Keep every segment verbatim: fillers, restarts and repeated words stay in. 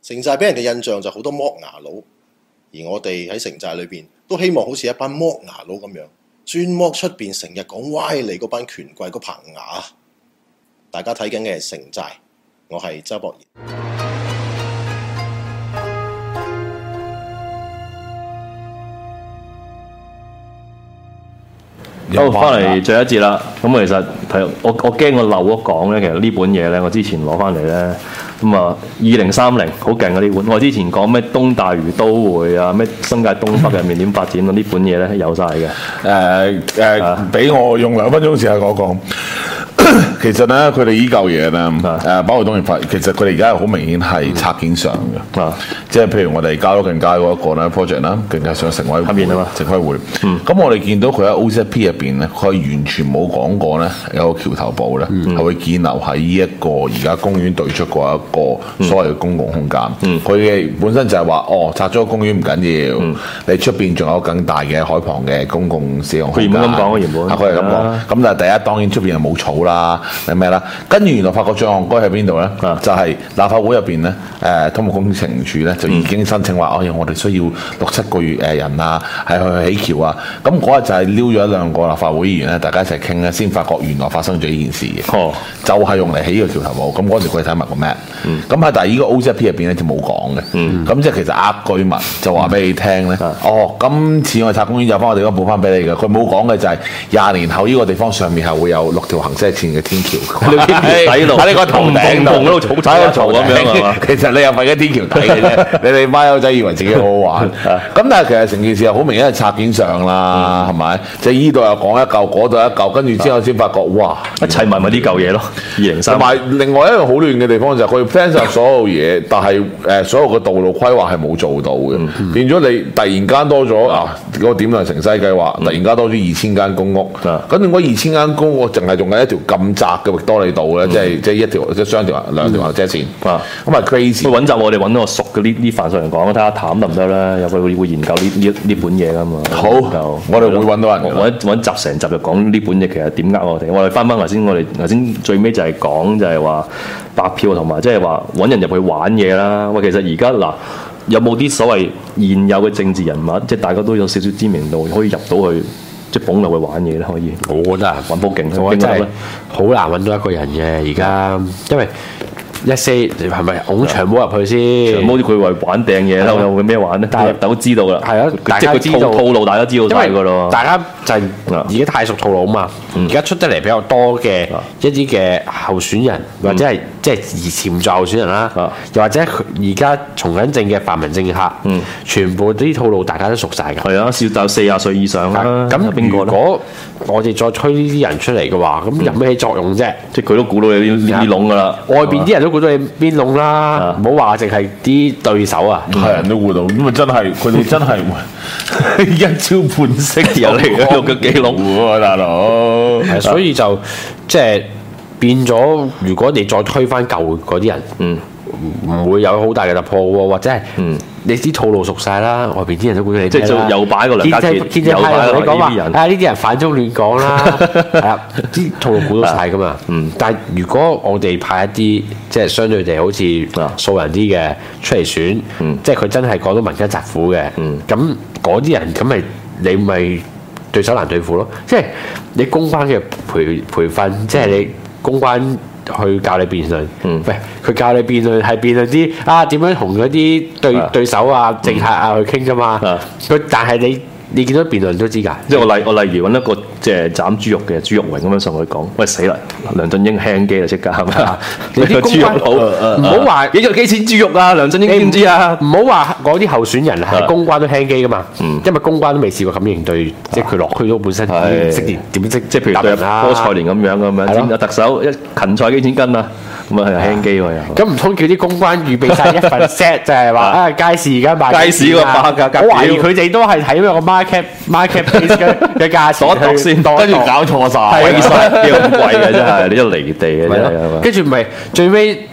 城寨俾人嘅印象就好多剝牙佬，而我哋喺城寨裏邊都希望好似一班剝牙佬咁樣，專剝出邊成日講歪理嗰班權貴嗰棚牙。大家睇緊嘅係城寨，我係周博賢。 好，翻嚟最後一節啦。咁其實睇我我驚我漏咗講咧，其實呢本嘢咧，我之前攞翻嚟咧，咁啊二零三零好勁啊呢本。我之前講咩東大嶼都會啊，咩新界東北入面點發展啊，呢本嘢咧有晒嘅。 誒誒，俾我用兩分鐘時間講講。其實咧，佢哋依嚿嘢咧，誒包括當然發，其實佢哋而家係好明顯係拆件上嘅，啊、即係譬如我哋交咗更加嗰一個咧 project 啦，更加上城規會，城規會。咁、嗯、我哋見到佢喺 O C P 入邊咧，佢係完全冇講過咧有個橋頭堡咧係、嗯、會建留喺呢一個而家公園對出嗰一個所謂嘅公共空間。佢嘅、嗯、本身就係話，哦拆咗個公園唔緊要，嗯、你出邊仲有更大嘅海旁嘅公共使用空間。佢原本咁講，原本佢係咁講。咁但係第一當然出邊又冇草啦。係咩啦？跟住原來發覺罪案該喺邊度咧？啊、就係立法會入邊咧，誒土木工程署咧就已經申請話，嗯、哦，我哋需要六七個月誒人啊，係去起橋啊。咁嗰日就係撩咗一兩個立法會議員咧，大家一齊傾咧，先發覺原來發生咗呢件事嘅。哦，就係用嚟起呢個橋頭堡。咁嗰時佢睇埋個 map。咁喺但係呢個 O C P 入邊咧就冇講嘅。咁、嗯、即係其實呃居民就話俾你聽咧。嗯、哦，今次我哋拆公園有翻我哋嗰補翻俾你嘅。佢冇講嘅就係廿年後呢個地方上面係會有六條行車線嘅天橋。 你天橋底度喺你個頭頂度，嗰度草踩喺度咁樣啊！ 其實你又瞓喺天橋底嘅啫，你哋孖友仔以為自己好好玩。咁但係其實成件事又好明顯係拆件上啦，係咪？即係依度又講一嚿，嗰度一嚿，跟住之後先發覺，哇！ 一砌埋咪呢嚿嘢咯。二零三。同埋另外一樣好亂嘅地方就係佢 plan 晒所有嘢，但係誒所有嘅道路規劃係冇做到嘅，變咗你突然間多咗啊！嗰個點亮城西計劃，突然間多咗二千間公屋，咁如果二千間公屋淨係用緊一條咁窄嘅域多利道咧，即係即係一條即係雙條兩條行車線，咁啊 crazy。揾集我哋揾到個熟嘅呢呢範疇嚟講，睇下淡得唔得啦？有佢會會研究呢呢呢本嘢噶嘛？好，我哋會揾到人。 揾揾集成集就講呢本嘢，其實點呃我哋？我哋翻翻頭先，我哋頭先最尾就係講就係話白票同埋即係話揾人入去玩嘢啦。喂，其實而家嗱有冇啲所謂現有嘅政治人物，即係大家都有少少知名度，可以入到去？即係捧落去玩嘢咧，可以。 我覺得啊， 揾波勁， 我真係好難揾到一個人嘅而家，因為一些係咪拱長毛入去先？ 長毛佢為玩掟嘢啦，有咩玩咧？但係都知道啦。係啊， 大家知道套路，大家知道曬㗎咯。 大家就係而家太熟套路啊嘛。而家出得嚟比較多嘅一啲嘅候選人，或者係即係潛在候選人啦，又或者而家從緊政嘅泛民政客，全部啲套路大家都熟晒㗎。 係啊，少到四十歲以上啦。 咁如果我哋再推呢啲人出嚟嘅話，咁有咩作用啫？ 即係佢都估到你呢啲籠㗎啦。 外邊啲人都估到你邊籠啦，唔好話淨係啲對手啊， 係人都估到，咁啊真係佢哋真係一招半式有嚟嘅個記錄喎，大佬。 所以就即係變咗，如果你再推翻舊嗰啲人，嗯，唔會有好大嘅突破喎，或者係，嗯，你啲套路熟晒啦，外邊啲人都估到你即係又擺個梁家傑， 又擺個呢啲人，啊呢啲人反中亂講啦，係啊，啲套路估到晒噶嘛，嗯，但係如果我哋派一啲即係相對地好似素人啲嘅出嚟選，嗯，即係佢真係講到民間疾苦嘅，嗯，咁嗰啲人咁咪你咪對手難對付咯，即係你公關嘅培培訓，即係你公關去教你辯論，嗯，喂，佢教你辯論係辯論啲啊點樣同嗰啲對、啊、對手啊政客啊去傾啫嘛，佢、啊、但係你你見到辯論都知㗎， 即係我例我例如揾一個即係斬豬肉嘅豬肉榮咁樣上去講，喂死啦，梁振英輕機啦即刻係咪啊？ 你啲豬肉佬唔好話幾個幾錢豬肉啊？梁振英知唔知啊？ 唔好話嗰啲候選人係公關都輕機㗎嘛，嗯、因為公關都未試過咁應對，即係佢落區都本身唔識點點識，即係譬如對菠菜蓮咁樣咁樣，有特首一芹菜幾錢斤啊？咁啊係輕機喎又， 咁唔通叫啲公關預備晒一份 set 就係話啊街市而家賣街市個價格， 我懷疑佢哋都係睇咩個 market market base 嘅嘅價錢， 度度先，跟住搞錯晒，貴晒，幾咁貴嘅真係，你一離地嘅真係。 跟住咪最尾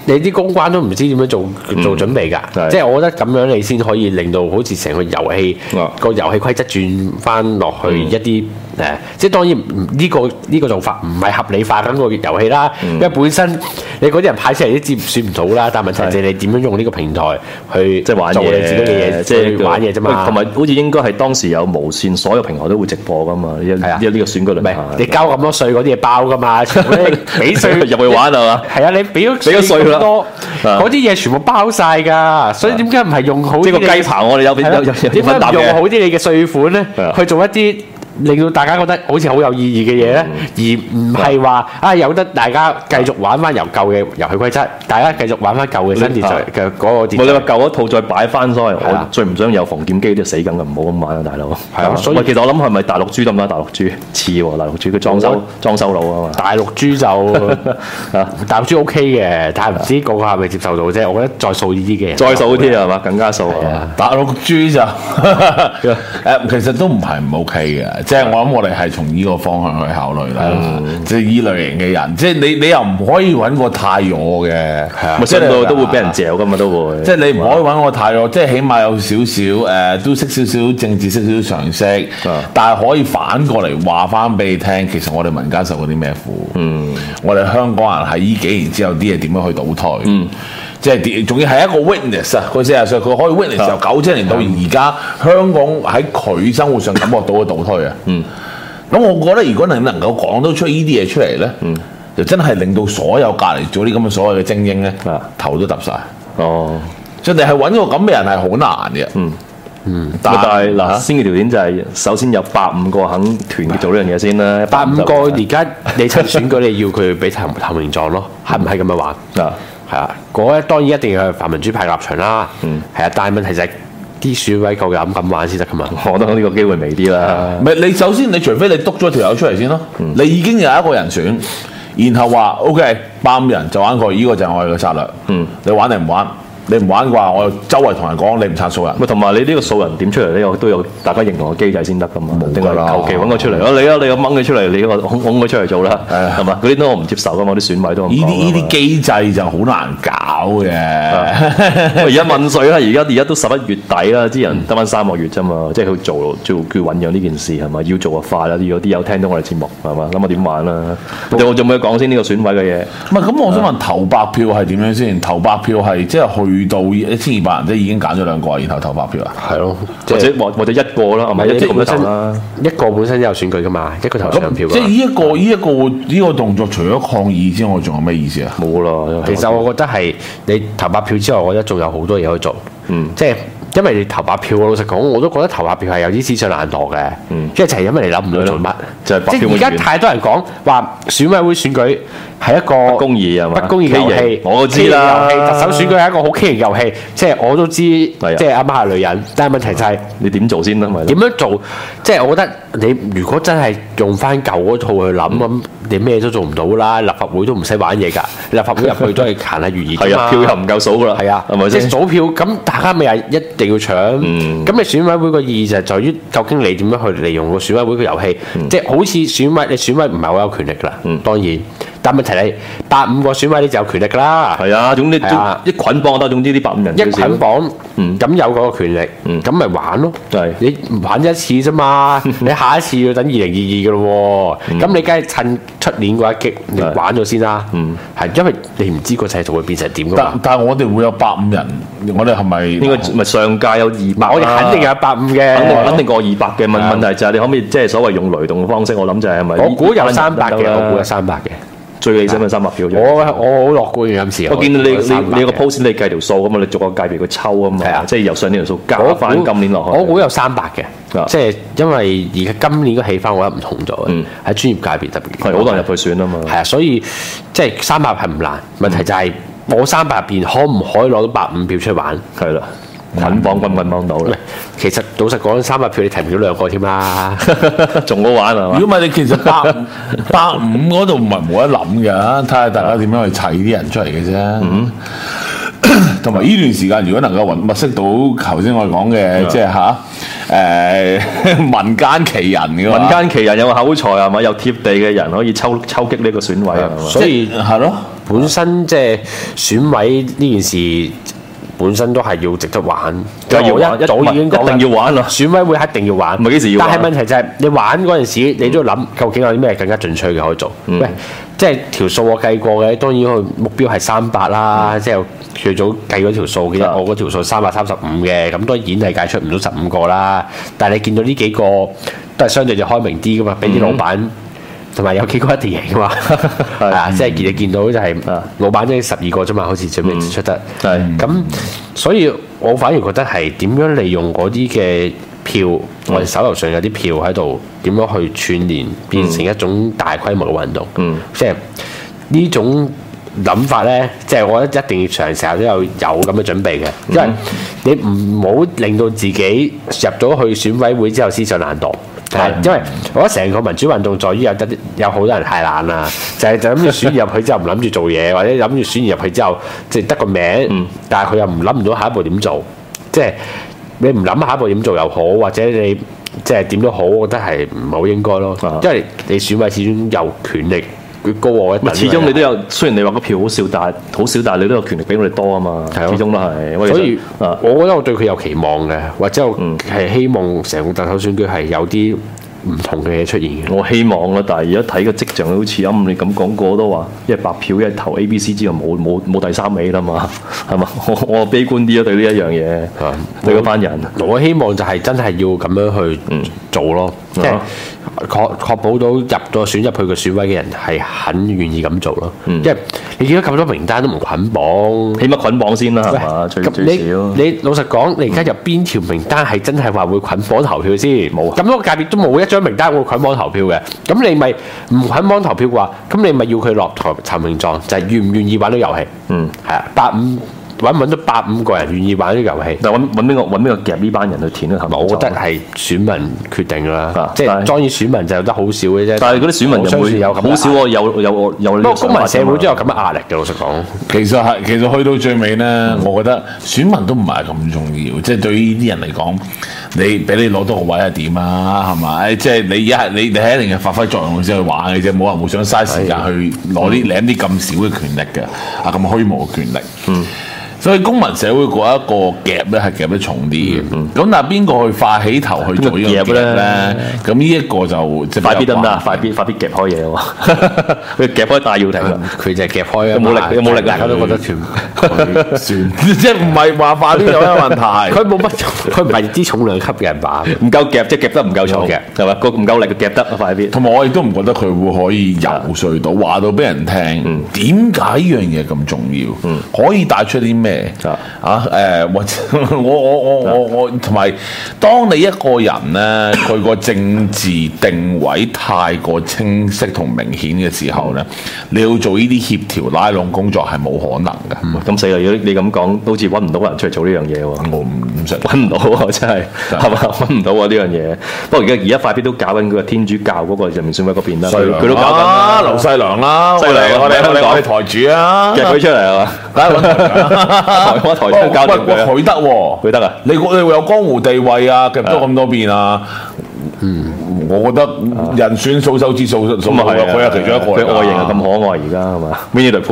你啲公關都唔知點樣做做準備㗎， 嗯、 即係我覺得咁樣你先可以令到好似成個遊戲、嗯、個遊戲規則轉翻落去一啲誒、嗯呃，即係當然呢、呢個呢、呢個做法唔係合理化緊個遊戲啦，嗯、因為本身你嗰啲人派出嚟都接算唔到啦，但係問題就係你點樣用呢個平台去即係玩做你自己嘅嘢，即係玩嘢啫嘛。 同埋好似應該係當時有無線，所有平台都會直播㗎嘛。係啊，呢個選舉論壇， 你交咁多稅嗰啲嘢包㗎嘛，全部你俾稅入去玩係嘛？ 係啊，你俾咗俾咗稅咁多。嗰啲嘢全部包晒㗎，所以點解唔係用好啲？即係個雞棚，我哋有有有點解唔用好啲你嘅稅款咧，去做一啲令到大家覺得好似好有意義嘅嘢咧，而唔係話啊有得大家繼續玩翻由舊嘅遊戲規則，大家繼續玩翻舊嘅新秩序嘅嗰個秩序。 冇你話舊嗰套再擺翻，所謂我最唔想有馮劍機都死緊嘅，唔好咁玩啊，大佬。係啊，所以其實我諗係咪大陸豬得唔得？大陸豬似喎，大陸豬佢裝修裝修佬啊嘛。大陸豬就大陸豬 OK 嘅，但係唔知個個係咪接受到啫。我覺得再掃呢啲嘅，再掃啲係嘛，更加掃啊！ 大陸豬就誒，其實都唔係唔 OK 嘅。即係我諗，我哋係從呢個方向去考慮啦。嗯、即係依類型嘅人，即係你你又唔可以揾個太弱嘅， 咪即係都都會俾人嚼噶嘛，都會。 即係你唔可以揾個太弱，即係起碼有少少誒，都識少少政治，識少少常識。嗯、但係可以反過嚟話翻俾你聽，其實我哋民間受過啲咩苦。嗯，我哋香港人喺呢幾年之後啲嘢點樣去倒退？嗯。即係仲要係一個 witness 啊！佢四十歲，佢可以 witness 由九七年到而家，香港喺佢生活上感覺到嘅倒退啊！嗯，咁我覺得如果你能夠講到出呢啲嘢出嚟咧，嗯，就真係令到所有隔離做啲咁嘅所謂嘅精英咧，啊，頭都揼晒。哦，即係你係揾個咁嘅人係好難嘅。嗯嗯， 但係嗱，先嘅條件就係首先有百五個肯團結做呢樣嘢先啦。 百五個而家你親選舉，你要佢俾投投名狀咯，係唔係咁樣玩啊？係啊，嗰一當然一定要係泛民主派立場啦。嗯，係啊，但係問題就係啲選委夠膽咁玩先得噶嘛。 我覺得呢個機會微啲啦。 唔係你首先，你除非你篤咗條友出嚟先咯。嗯、你已經有一個人選，然後話 OK，百五人就玩佢，呢、呢個就係我哋嘅策略。嗯，你玩定唔玩？你唔玩嘅話，我周圍同人講你唔撐數人。 同埋你呢個數人點出嚟咧？都有大家認同嘅機制先得噶嘛。冇㗎啦，求其揾個出嚟。你啊，你又掹佢出嚟，你個拱拱佢出嚟做啦，係嘛？嗰啲都我唔接受噶嘛，啲選委都咁講。 呢啲呢啲機制就好難搞嘅。 而家問稅啦，而家而家都十一月底啦，啲人得翻三個月啫嘛，即係佢做做叫醖釀呢件事係咪？要做就快啦，有啲有聽到我哋節目係嘛？諗下點玩啦？有仲有冇講先呢個選委嘅嘢？ 唔係咁，我想問投白票係點樣先？投白票係即係去到一千二百人，即係已經揀咗兩個，然後投白票啊？ 係咯， 或者或或者一個啦，係咪一個咁投啦？ 一個本身都有選舉噶嘛，一個投兩票。 即係呢一個呢一個呢個動作，除咗抗議之外，仲有咩意思啊？ 冇啦。 其實我覺得係你投白票之外，我覺得仲有好多嘢可以做。嗯，即係。因為你投白票，我老實講，我都覺得投白票係有啲思想難度嘅。嗯，即係就係因為你諗唔到做乜，就係即係而家太多人講話選委會選舉係一個不公義係嘛？ 不公義遊戲， 我都知啦。 特首選舉係一個好畸形遊戲，即係我都知，即係阿媽係女人。但係問題就係你點做先得咪？ 點樣做？即係我覺得你如果真係用翻舊嗰套去諗咁，你咩都做唔到啦。立法會都唔使玩嘢㗎，立法會入去都係行下如意。 係啊，票又唔夠數㗎啦。 係啊，係咪先？即係數票咁，大家咪係一定要搶。咁你選委會個意義就係在於，究竟你點樣去利用個選委會個遊戲？即係好似選委，你選委唔係好有權力㗎啦。當然。但問題你百五個選委你就有權力㗎啦。 係啊，總之一捆綁得，總之啲百五人一捆綁，咁有嗰個權力，咁咪玩咯。你玩一次啫嘛，你下一次要等二零二二㗎咯喎。咁你梗係趁出年嗰一擊，你玩咗先啦。係因為你唔知個制度會變成點㗎嘛。 但但係我哋會有百五人，我哋係咪應該咪上屆有二百？ 我哋肯定有百五嘅， 肯定肯定過二百嘅。問問題就係你可唔可以即係所謂用雷動嘅方式？我諗就係咪？ 我估有三百嘅，我估有三百嘅。 最理想咪三百票啫。 我我好樂觀嘅今次。 我見到你你你有個 post 你計條數咁嘛，你逐個界別佢抽啊嘛，即係由上年條數加翻今年落去。 我估有三百嘅，即係因為而家今年個氣氛我覺得唔同咗嘅，喺專業界別特別。 係好多人入去選啊嘛。 係啊，所以即係三百係唔難，問題就係我三百入邊可唔可以攞到百五票出去玩？ 係啦。捆綁捆捆綁到啦， 其實老實講，三百票你提唔到兩個添啦， 仲好玩啊！ 如果唔係你其實百百五嗰度唔係冇得諗嘅，睇下大家點樣去砌啲人出嚟嘅啫。同埋呢段時間，如果能夠揾物色到頭先我哋講嘅，即係嚇誒民間奇人嘅民間奇人有口才係嘛？有貼地嘅人可以抽抽擊呢個選委係嘛？ 所以係咯。 本身即係選委呢件事。本身都係要值得玩， 就要玩一早已經講一定要玩啦。 選委會一定要玩， 唔係幾時要玩？ 但係問題就係你玩嗰陣時，你都要諗究竟有啲咩更加進取嘅可以做。 嗯、 喂，即係條數我計過嘅，當然佢目標係三百啦，嗯、即係最早計嗰條數，其實我嗰條數三百三十五嘅，咁當然係計出唔到十五個啦。但係你見到呢幾個都係相對就開明啲噶嘛，俾啲老闆。嗯同埋有幾個一定贏噶嘛，係啊，即係見你見到就係老闆即係十二個啫嘛，好似準備出得，係咁，所以我反而覺得係點樣利用嗰啲嘅票，我哋手頭上有啲票喺度，點樣去串聯變成一種大規模嘅運動，嗯，即係呢種諗法咧，即係我覺得一定要長時候都有有咁嘅準備嘅，因為你唔好令到自己入咗去選委會之後思想懶惰。係，因為我覺得成個民主運動在於有得有好多人太懶啦，就係就諗住選入去之後唔諗住做嘢，或者諗住選入去之後即係得個名，嗯、但係佢又唔諗唔到下一步點做，即係你唔諗下一步點做又好，或者你即係點都好，我覺得係唔好應該咯，啊、因為你選委始終有權力。佢高我一等， 始終你都有，雖然你話個票好少，但係好少，但係你都有權力比我哋多啊嘛。係始終都係。所以，啊、 我覺得我對佢有期望嘅，或者我係希望成個特首選舉係有啲唔同嘅嘢出現嘅。 我希望啦，但係而家睇個跡象好似啱你咁講過都話，一係白票，一係投 A、B、C 之後冇冇冇第三尾啦嘛，係嘛？我我悲觀啲啊，對呢一樣嘢，啊、對嗰班人。 我希望就係真係要咁樣去做咯，嗯、即係。確確保到入到選入去嘅選委嘅人係很願意咁做咯，嗯、因為你見到咁多名單都唔捆綁， 起碼捆綁先啦，係嘛？最最少。 你老實講，你而家有邊條名單係真係話會捆綁投票先？冇咁、嗯、多個界別都冇一張名單會捆綁投票嘅，咁你咪唔捆綁投票嘅話，咁你咪要佢落台投名狀，就係、是、願唔願意玩到遊戲？嗯，係啊，八五。揾唔揾到百五個人願意玩呢個遊戲？ 但揾揾邊個揾邊個夾呢班人去填呢個投票？ 我覺得係選民決定啦，啊、即係當然選民就有得好少嘅啫。 但係嗰啲選民又會有好少喎，有有有。不過公民社會都有咁嘅壓力嘅，老實講。 其實係其實去到最尾咧，嗯、我覺得選民都唔係咁重要，即係對於呢啲人嚟講，你俾你攞到個位係點啊？係咪？即係你而家你你係一定係發揮作用先去玩嘅啫，冇人會想嘥時間去攞啲領啲咁少嘅權力嘅，啊咁虛無嘅權力。嗯。所以公民社會嗰一個夾咧係夾得重啲嘅，咁、嗯、但係邊個去發起頭去做呢個夾咧？咁呢一個就即係快必得唔得？快必快必夾開嘢喎，佢夾開戴耀廷， 佢就係夾開啊！ 有冇力？有冇力？ 大家都覺得全算，即係唔係話快必有咩問題？ 佢冇乜，佢唔係啲重量級嘅人吧？ 唔夠夾，即係夾得唔夠重嘅，係嘛？個唔夠力嘅夾得快必。 同埋我亦都唔覺得佢會可以游説到話到俾人聽，點解呢樣嘢咁重要？嗯、可以帶出啲咩？啊誒，或者我我我我我同埋，當你一個人咧，佢個政治定位太過清晰同明顯嘅時候咧，你要做呢啲協調拉攏工作係冇可能嘅。 咁死啦！如果你咁講，好似揾唔到人出嚟做呢樣嘢喎。 我唔唔識揾唔到喎，真係係嘛？揾唔到喎呢樣嘢。不過而家而家快必都搞緊佢個天主教嗰個人民選委嗰邊啦，佢都搞緊啦。 劉細良啦， 犀利！我哋香港台主啊， 夾佢出嚟係嘛？梗係揾台灣台長交掂佢， 佢得喎， 佢得啊！ 你你會有江湖地位啊，夾咗咁多遍啊！嗯，我覺得人選數手指數數埋，佢係其中一個。 佢外形又咁可愛，而家係嘛？Winnie the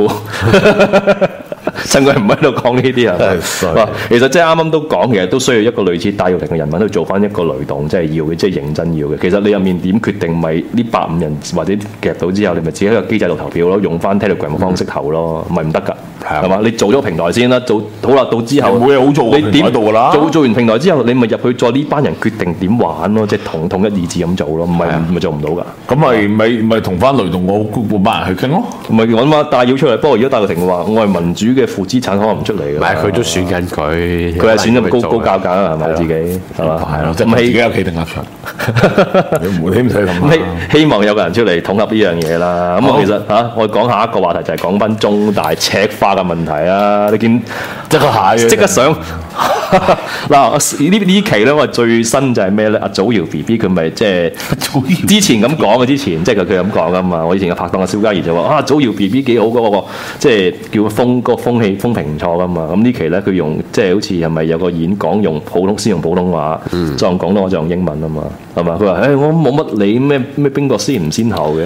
Pooh，趁佢唔喺度講呢啲啊！其實即係啱啱都講，其實都需要一個類似戴耀廷嘅人物去做翻一個雷動，即係要嘅，即係認真要嘅。其實你入面點決定，咪呢百五人或者夾到之後，你咪自己喺個機制度投票咯，用翻 Telegram 嘅方式投咯，唔係唔得㗎。係嘛？你做咗個平台先啦，做好啦，到之後冇嘢好做，你點度㗎啦？ 做做完平台之後，你咪入去再呢班人決定點玩咯，即係統統一意志咁做咯，唔係咪做唔到㗎？ 咁咪咪咪同翻雷動我嗰班人去傾咯， 咪揾翻戴耀出嚟。不過如果戴耀廷話我係民主嘅負資產，可能唔出嚟㗎。 唔係佢都選緊佢， 佢係選咗高高價價係咪自己係嘛？ 係咯，即係自己有企定立場。你唔你唔使咁。 希望有個人出嚟統合呢樣嘢啦。咁啊，其實嚇我講下一個話題就係講翻中大赤化嘅問題啊！你見即刻蟹， 即刻想嗱呢呢期咧，我最新就係咩咧？阿祖堯 B B 佢咪即係之前咁講嘅，之前即係佢佢咁講噶嘛。我以前嘅拍檔阿蕭嘉怡就話啊，祖堯 B B 幾好嗰個，即係叫風個風氣風評唔錯噶嘛。咁呢期咧佢用即係好似係咪有個演講用普通先用普通話，再用廣東話再用英文啊嘛，係嘛？佢話誒我冇乜理咩咩邊個先唔先後嘅。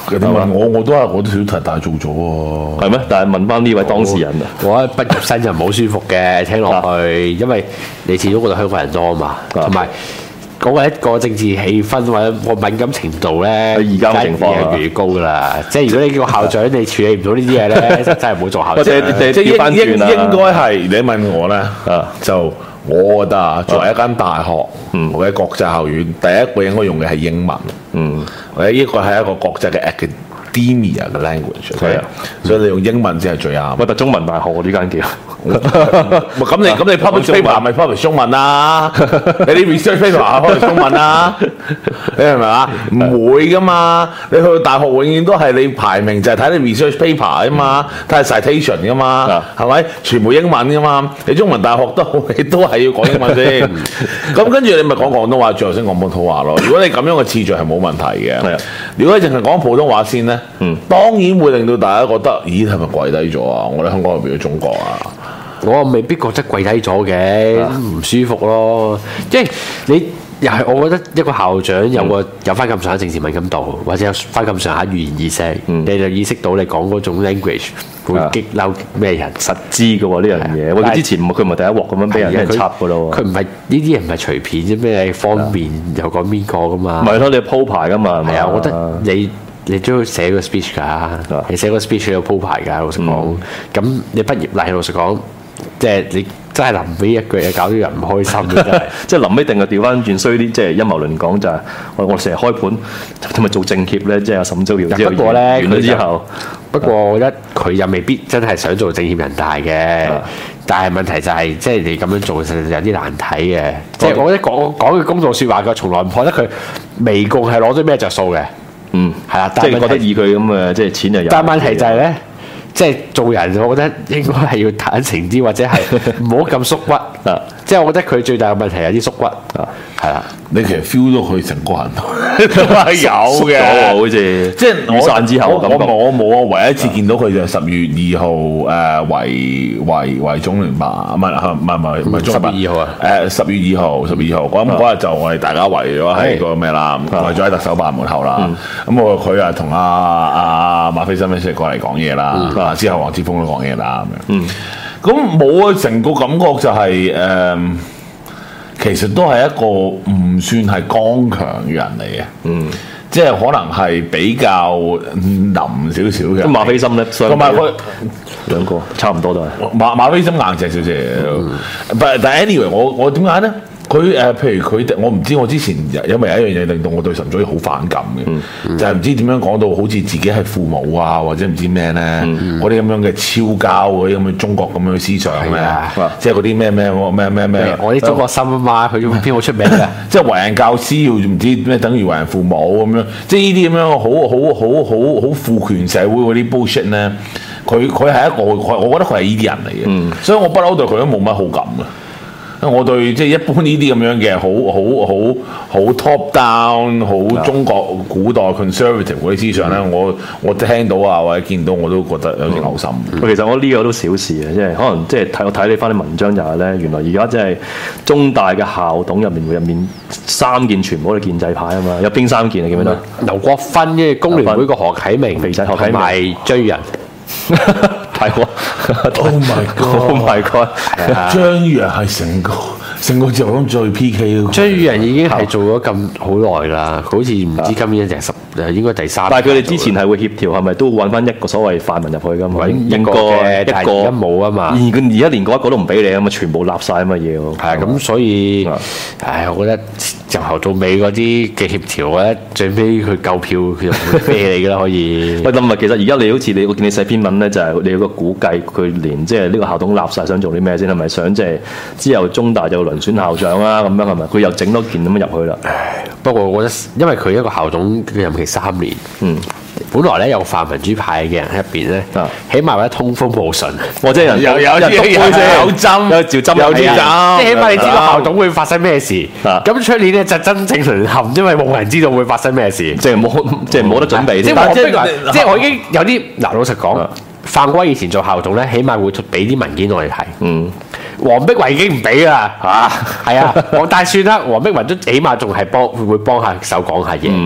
你問我，我都係我都小題大做咗喎。 係咩？但係問翻呢位當事人啊， 我畢業生就唔好舒服嘅，聽落去，因為你始終覺得香港人多啊嘛，同埋嗰個一個政治氣氛或者個敏感程度咧， 而家嘅情況係越嚟越高噶啦。即係如果你叫校長你處理唔到呢啲嘢咧，就真係唔好做校長。 即係即係調翻應應轉啊應該係你問我咧，就我覺得啊，作為一間大學或者國際校院，第一個應該用嘅係英文， 嗯， 或者呢個係一個國際嘅 academia 嘅 language， 係啊， 所以你用英文先係最啱。 喂，但中文大學喎呢間叫。 咁你咁你 publish paper 咪 publish 中文啦，你啲 research paper publish 中文啦，你係咪啊？唔會噶嘛，你去到大學永遠都係你排名就係睇你 research paper 啊嘛，睇下 citation 噶嘛，係咪？全部英文噶嘛，你中文大學都你都係要講英文先。咁跟住你咪講廣東話，最後先講本土話咯。如果你咁樣嘅次序係冇問題嘅，如果你淨係講普通話先咧，嗯，當然會令到大家覺得，咦係咪跪低咗啊？我哋香港係變咗中國啊！ 我未必覺得跪低咗嘅，唔舒服咯。即係你又係，我覺得一個校長有個有翻咁上下政治敏感度，或者有翻咁上下語言意識，你就意識到你講嗰種 language 會激嬲咩人， 實知嘅喎呢樣嘢。喂，佢之前佢唔係第一鑊咁樣俾人俾人插嘅咯喎。 佢唔係呢啲嘢唔係隨便啫咩？方便又講邊個噶嘛？ 唔係咯，你鋪排噶嘛？ 係啊，我覺得你。你都要寫個 speech 㗎，你寫個 speech 要鋪排㗎。老實講，咁、嗯、你畢業禮老實講，即係你真係臨尾一句嘢搞到人唔開心嘅真係。即係臨尾定係調翻轉衰啲，即係陰謀論講就係、是、我我成日開盤同埋做政協咧，即係阿沈祖堯之後不過咧完咗之後， 不過我覺得佢又未必真係想做政協人大嘅。但係問題就係、是，即係你咁樣做，實在有啲難睇嘅。即係我覺得講講句公道説話，佢從來唔覺得佢微共係攞咗咩着數嘅。嗯，係啦， 即係覺得以佢咁嘅即係錢就有。 但係問題就係咧，即係做人，我覺得應該係要坦誠啲，或者係唔好咁縮骨。啊，即係我覺得佢最大嘅問題有啲縮骨。啊，係啦， 你其實 feel 到佢成個人都係有嘅， 好似即係雨傘之後我我冇啊，唯一一次見到佢就係十月二號誒圍圍圍中聯辦，唔係唔係唔係唔係中聯辦。十月二號啊？誒十月二號，十月二號咁嗰日就我哋大家圍咗喺個咩啦，圍咗喺特首辦門口啦。咁我佢啊同阿阿馬斐森一齊過嚟講嘢啦，之後黃之鋒都講嘢啦咁樣。咁冇啊，成個感覺就係誒。其實都係一個唔算係剛強嘅人嚟嘅，嗯，即係可能係比較腍少少嘅。 咁馬斐森咧， 同埋佢兩個差唔多都係馬馬斐森硬淨少少，嗯、但但 anyway，我我點解咧？佢誒、呃，譬如佢，我唔知我之前因為有一樣嘢令到我對沈祖堯好反感嘅，嗯、就係唔知點樣講到好似自己係父母啊，或者唔知咩咧，嗰啲咁樣嘅超交嗰啲咁嘅中國咁樣嘅思想咧，嗯、即係嗰啲咩咩咩咩咩， 我啲中國心啊嘛，佢邊好出名嘅？ 即係為人教師要唔知咩等於為人父母咁樣，即係呢啲咁樣好好好好好父權社會嗰啲 bullshit 咧，佢佢係一個，我覺得佢係呢啲人嚟嘅，嗯、所以我不嬲對佢都冇乜好感嘅。我對即係一般呢啲咁樣嘅好好好好 top down 好中國古代 conservative 嗰啲思想咧，嗯、我我聽到啊或者見到我都覺得有啲嘔心。 嗯、其實我呢個都小事嘅，即係可能即係睇我睇你翻啲文章就係咧，原來而家即係中大嘅校董入面入面三件全部都係建制派啊嘛，有邊三件你記唔記得？ 劉國勳嘅工聯會個何啟明， 肥仔何啟明， 同埋張宇人。 太過 ！Oh my god！Oh my god！ 張宇人係成個成個節目中最 P K 咯。 張宇人已經係做咗咁好耐啦，佢好似唔知今年定係十誒應該第三。 但係佢哋之前係會協調，係咪都揾翻一個所謂泛民入去㗎嘛？ 一個嘅，但係而家冇啊嘛。而佢而家連嗰一個都唔俾你啊嘛，全部立晒咁嘅嘢喎。 係啊，咁所以，唉，我覺得由頭到尾嗰啲嘅協調咧，最尾佢夠票，佢就會飛你㗎啦，可以。喂，咁啊，其實而家你好似你我見你寫篇文咧，就係你有個估計，佢連即係呢個校董立晒想做啲咩先？係咪想即係之後中大就輪選校長啊？咁樣係咪？佢又整多件咁樣入去啦。不過我覺得，因為佢一個校董嘅任期三年，嗯，本來咧有泛民主派嘅人喺入邊咧，啊、起碼咧通風報信， 或者人有有有有針，有照針，有啲針， 即係起碼你知道校董會發生咩事。咁出、啊、年咧就真正淪陷，因為冇人知道會發生咩事，即係冇即係冇得準備。即係黃碧雲，即係我已經有啲嗱，老實講。啊范國威以前做校董咧，起碼會俾啲文件我哋睇。嗯，黃碧雲已經唔俾啦嚇，係啊，但係算啦，黃碧雲都起碼仲係幫會幫下手講下嘢。嗯，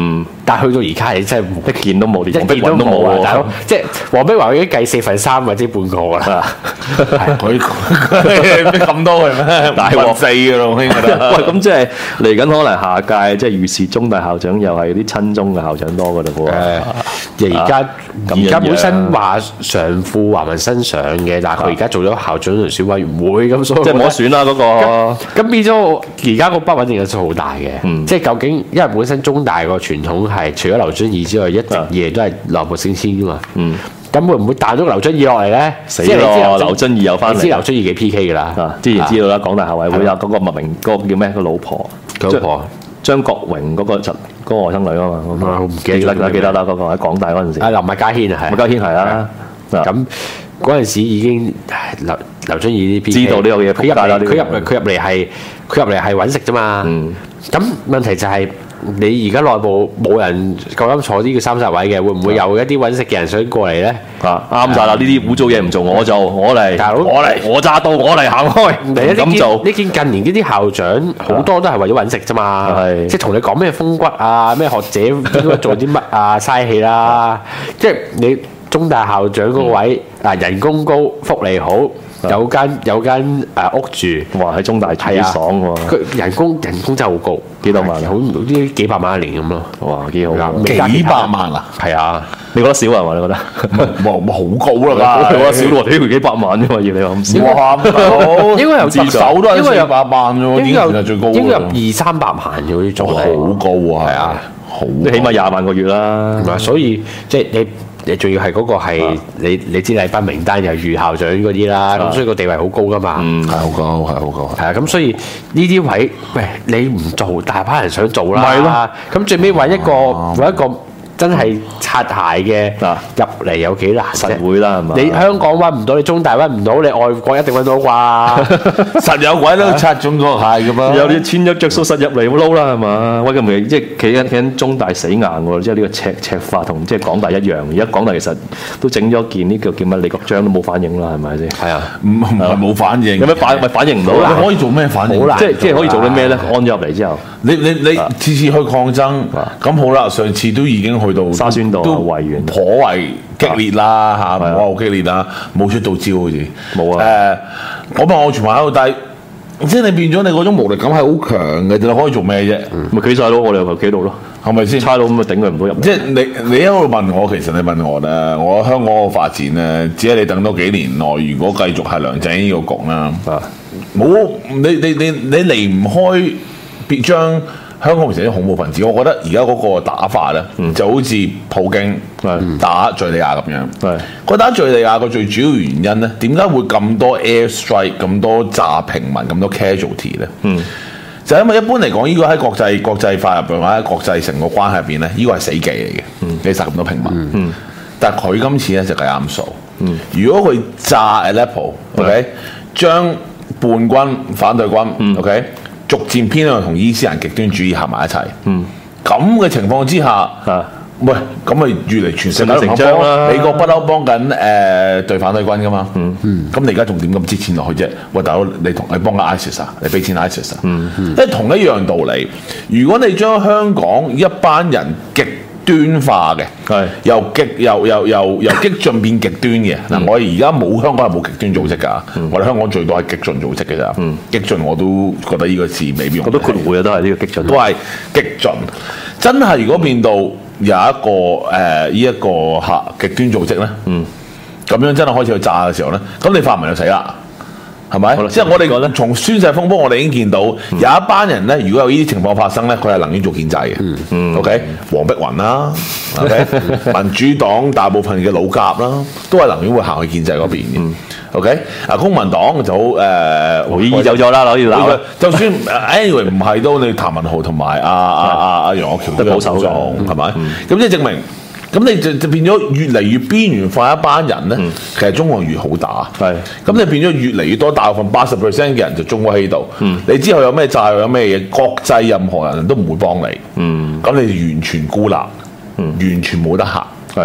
但係去到而家你真係一件都冇，連一件都冇啊！大佬，即係黃碧華已經計四分三或者半個㗎啦。 佢咁多係咩？大鑊四㗎咯，我覺得。 喂，咁即係嚟緊可能下屆即係預示中大校長又係啲親中嘅校長多㗎啦喎。 誒，而家而家本身話上副華文新上嘅，但係佢而家做咗校長同選委員會咁，所以即係冇得選啦嗰個。 咁變咗而家個不穩定因素好大嘅。即係究竟因為本身中大個傳統係除咗劉遵義之外，一直以嚟都係內部升遷㗎嘛。嗯。咁會唔會彈咗劉遵義落嚟咧？ 死咯！劉遵義又翻嚟。 你知劉遵義幾 P K 㗎啦？ 啊，之前知道啦，港大校委會有嗰個麥明嗰個叫咩？個老婆。 佢老婆張國榮嗰個侄嗰個外甥女啊嘛。 我唔記得啦，記得啦，嗰個喺港大嗰陣時。 啊，林麥嘉軒啊，係。 麥嘉軒係啦。 咁嗰陣時已經劉劉遵義啲 P K。知道呢個嘢。 佢入嚟，佢入嚟，佢入嚟係佢入嚟係揾食啫嘛。嗯。咁問題就係。你而家內部冇人夠膽坐呢個三十位嘅，會唔會有一啲揾食嘅人想過嚟咧？ 啊，啱晒啦！呢啲污糟嘢唔做，我做，我嚟，大佬，我嚟，我揸刀，我嚟行開，唔咁做。 呢見近年呢啲校長好多都係為咗揾食啫嘛，即係同你講咩風骨啊，咩學者應該做啲乜啊，嘥氣啦！即係你中大校長嗰位啊，人工高，福利好。有間有間誒屋住， 哇！喺中大幾爽喎！ 佢人工人工真係好高， 幾多萬？ 好啲幾百萬一年咁咯。 哇！幾好， 幾百萬啊！ 係啊， 你覺得少啊嘛？你覺得？ 哇！好高啦！ 我覺得少喎，屌佢幾百萬啫嘛，要你話咁少。 哇！好， 應該有特首都係四百萬啫喎， 應該係最高。 應該有二三百萬嘅嗰啲仲係好高啊！ 係啊， 好， 你起碼廿萬個月啦。 所以即係你。你仲要係嗰個係、啊、你你知禮賓名單又係余校長嗰啲啦，咁、啊、所以個地位好高噶嘛， 嗯，係好高，係好高， 係啊，咁所以呢啲位，喂，你唔做，大把人想做啦， 係咯， 咁最尾揾一個揾、啊、一個真係擦鞋嘅入嚟有幾難啫？ 實會啦，係嘛？ 你香港揾唔到，你中大揾唔到，你外國一定揾到啩？ 實有鬼都擦中國鞋噶嘛？ 有啲千一着數實入嚟撈啦，係嘛？喂，咁咪即係企緊企緊中大死硬喎，即係呢個赤赤化同即係港大一樣。而家港大其實都整咗件呢個叫乜李國章都冇反應啦，係咪先？係啊， 唔唔係冇反應。 有咩反咪反應唔到？ 你可以做咩反應？ 即係即係可以做啲咩咧？安咗入嚟之後， 你你你次次去抗爭，咁好啦，上次都已經去到沙宣道。 都維園頗為激烈啦嚇，唔好話好激烈啦，冇出到招好似冇啊。 誒，我問我全部喺度，但係即係你變咗你嗰種無力感係好強嘅，你可以做咩啫？ 咪企晒咯，我哋又企度咯， 係咪先？ 差佬咁咪頂佢唔到入。即係你你一路問我，其實你問我咧，我香港個發展咧，只係你等多幾年內，如果繼續係梁振英呢個局啦，冇你你你你離唔開別將。香港變成啲恐怖分子，我覺得而家嗰個打法咧，嗯、就好似普京打敍利亞咁樣。佢、嗯、打敍利亞個最主要原因咧，點解會咁多 air strike、咁多炸平民、咁多 casualty 咧？嗯、就因為一般嚟講，呢、這個喺國際國際法入邊或者國際成個關係入邊咧，呢、這個係死記嚟嘅。嗯、你殺咁多平民，嗯嗯、但係佢今次咧就計啱數。嗯、如果佢炸 Aleppo，OK， 將叛軍、反對軍，OK。嗯逐漸偏向同伊斯蘭極端主義合埋一齊，咁嘅、嗯、情況之下，啊、喂，咁咪越嚟全世界都幫啦。美國不嬲幫緊誒對反對軍噶嘛，咁、嗯嗯、你而家仲點咁支錢落去啫？喂，大佬，你同你幫緊 ISIS 啊，你俾錢 ISIS 啊，即係同一樣道理。如果你將香港一班人極端化嘅，係由極由由由由激進變極端嘅嗱，嗯、我哋而家冇香港係冇極端組織㗎，嗯、我哋香港最多係激進組織嘅咋，嗯、激進我都覺得呢個字未必用。我都括弧嘅都係呢個激進，都係激進。真係如果變到有一個誒呢一個嚇極端組織咧，咁、嗯、樣真係開始去炸嘅時候咧，咁你泛民就死啦。係咪？即係我哋從宣誓風波，我哋已經見到有一班人咧，如果有呢啲情況發生咧，佢係能於做建制嘅。嗯、OK，黃碧雲啦 ，OK， 民主黨大部分嘅老甲啦，都係能於會行去建制嗰邊嘅。嗯、OK，啊，公民黨就好誒，胡依依走咗啦，可以鬧。就算 anyway 唔係都，你譚文豪同埋阿阿阿阿楊岳橋都保守咗，係咪？咁即係證明。咁你就就變咗越嚟越邊緣化一班人咧，嗯、其實中國越好打。係咁你變咗越嚟越多，大部分八十 percent 嘅人就中咗喺度。嗯、你之後有咩債有咩嘢，國際任何人都唔會幫你。咁、嗯、你完全孤立，嗯、完全冇得行。係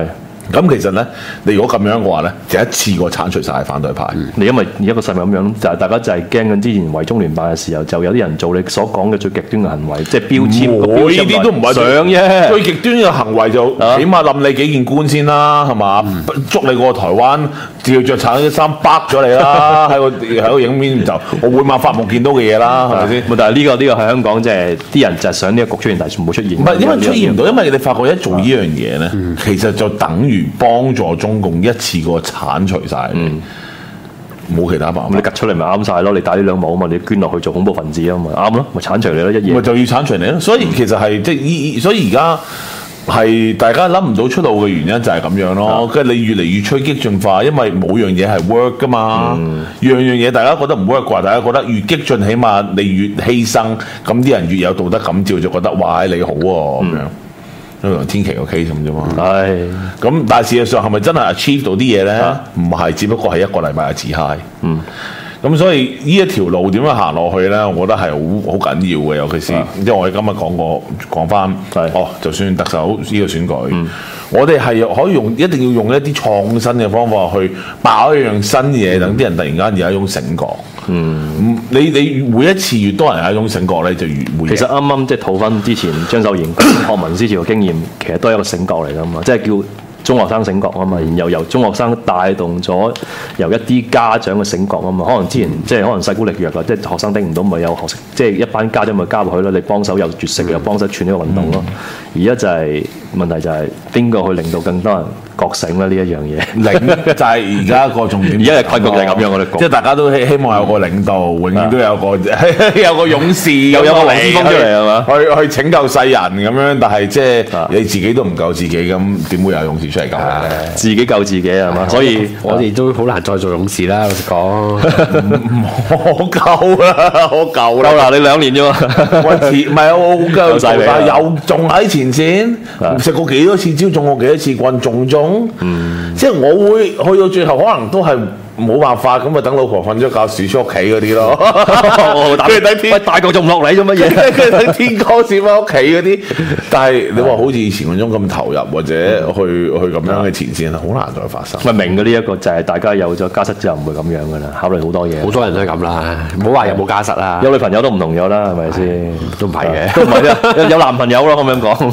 咁其實咧，你如果咁樣嘅話咧，就一次過剷除晒反對派。 嗯、你因為而家個勢咪咁樣，就係、是、大家就係驚緊之前圍中聯辦嘅時候，就有啲人做你所講嘅最極端嘅行為，即係標籤。 我呢啲都唔係想啫， 最極端嘅行為就起碼冧你幾件官先啦，係嘛？嗯、捉你過台灣，照着橙啲衫剝咗你啦，喺個喺個影片就我每晚發夢見到嘅嘢啦，係咪先？ 但係呢、這個呢、這個喺香港即係啲人就係想呢個局出現，但係全部出現。 唔係因為出現唔到，因為你發覺一做呢樣嘢咧，嗯、其實就等於幫助中共一次過剷除晒。嗯冇其他辦法， 你趌出嚟咪啱晒咯！你打呢兩毛啊嘛，你捐落去做恐怖分子啊嘛，啱咯，咪剷除你咯一嘢。 咪就要剷除你咯，所以其實係即係依，所以而家係大家諗唔到出路嘅原因就係咁樣咯。跟住、嗯、你越嚟越趨激進化，因為冇樣嘢係 work 噶嘛，嗯、樣樣嘢大家覺得唔 work 啩，大家覺得越激進，起碼你越犧牲，咁啲人越有道德感召，就覺得哇你好喎、啊、咁樣。嗯天琪個 case 咁啫嘛，係咁，但係事實上係咪真係 achieve 到啲嘢咧？唔係、啊，只不過係一個禮拜嘅自嗨。嗯，咁所以呢一條路點樣行落去咧？我覺得係好好緊要嘅，尤其是因為、啊、我哋今日講過講翻，哦，就算特首呢個選舉，嗯、我哋係可以用一定要用一啲創新嘅方法去爆一樣新嘢，等啲、嗯、人突然間有一種醒覺。嗯，你你每一次越多人有一種醒覺咧，就越會。其實啱啱即係套翻之前張秀賢學民思潮嘅經驗，其實都係一個醒覺嚟噶嘛，即係叫中學生醒覺啊嘛，然後由中學生帶動咗由一啲家長嘅醒覺啊嘛，可能之前即係可能勢孤力弱啊，即係學生頂唔到，咪有學識，即係一班家長咪加入去咯，你幫手又絕食又幫手串呢個運動咯。而家、嗯、就係、是、問題就係邊個去令到更多人覺醒咧？呢一樣嘢，領就係而家個重點。 而家嘅困局就係咁樣，我哋講， 即係大家都希希望有個領導，永遠都有個有個勇士， 又有個黃之鋒出嚟係嘛？ 去去拯救世人咁樣，但係即係你自己都唔救自己，咁點會有勇士出嚟救咧？ 自己救自己係嘛？所以我哋都好難再做勇士啦。老實講， 我夠啦，我夠啦。 夠啦，你兩年啫嘛。 我前唔係我好夠做，但係又仲喺前線，食過幾多次招，中過幾多次棍，中中。嗯，即係我會去到最後，可能都係。冇辦法咁咪等老婆瞓咗覺，鼠出屋企嗰啲咯。跟住等天， 大個仲唔落嚟做乜嘢？ 跟住等天光閃翻屋企嗰啲。但係你話好似以前嗰種咁投入，或者去去咁樣嘅前線，好難再發生。 咪明嘅呢一個就係大家有咗家室之後唔會咁樣噶啦，考慮好多嘢。 好多人都係咁啦，唔好話有冇家室啦， 有女朋友都唔同咗啦，係咪先？ 都唔係嘅， 都唔係啫，有男朋友咯咁樣講。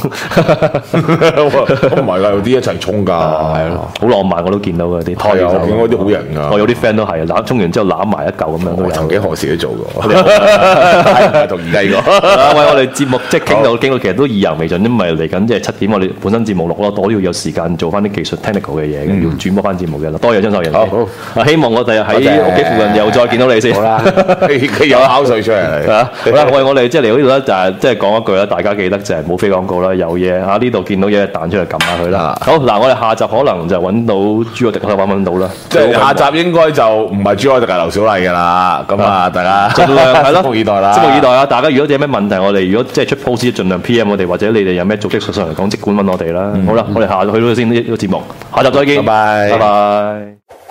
唔係㗎，有啲一齊衝㗎， 係咯，好浪漫我都見到嗰啲。 係啊，我見嗰啲好型㗎。 我有啲 friend 都係攬衝完之後攬埋一嚿咁樣都有。 曾幾何時都做過，係同而家呢個。 喂，我哋節目即係傾到傾到，其實都意猶未盡，因為嚟緊即係七點，我哋本身節目錄咯，我都要有時間做翻啲技術 technical 嘅嘢，要轉播翻節目嘅啦。多謝張秀賢。好，希望我哋喺屋企附近又再見到你先。好啦， 佢有口水出嚟。 好啦，喂，我哋即係嚟到呢度咧，就係即係講一句啦，大家記得就係冇飛廣告啦，有嘢嚇呢度見到嘢彈出嚟撳下佢啦。好嗱，我哋下集可能就揾到朱凱廸，可以揾揾到啦。 即係下集應該就唔係朱凱廸，係劉小麗㗎啦。咁啊，大家盡量係咯， 拭目以待啦。 拭目以待啦！大家如果有咩問題，我哋如果即係出 post，盡量 P M 我哋，或者你哋有咩組織上嚟講，即管揾我哋啦。好啦，我哋下去到先呢個節目，下集再見， 拜拜， 拜拜。